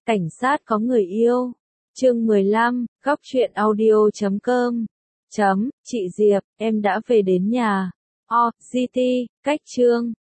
Cảnh sát có người yêu. Chương 15, góc truyện audio.com. Chị Diệp, em đã về đến nhà. GT, cách chương.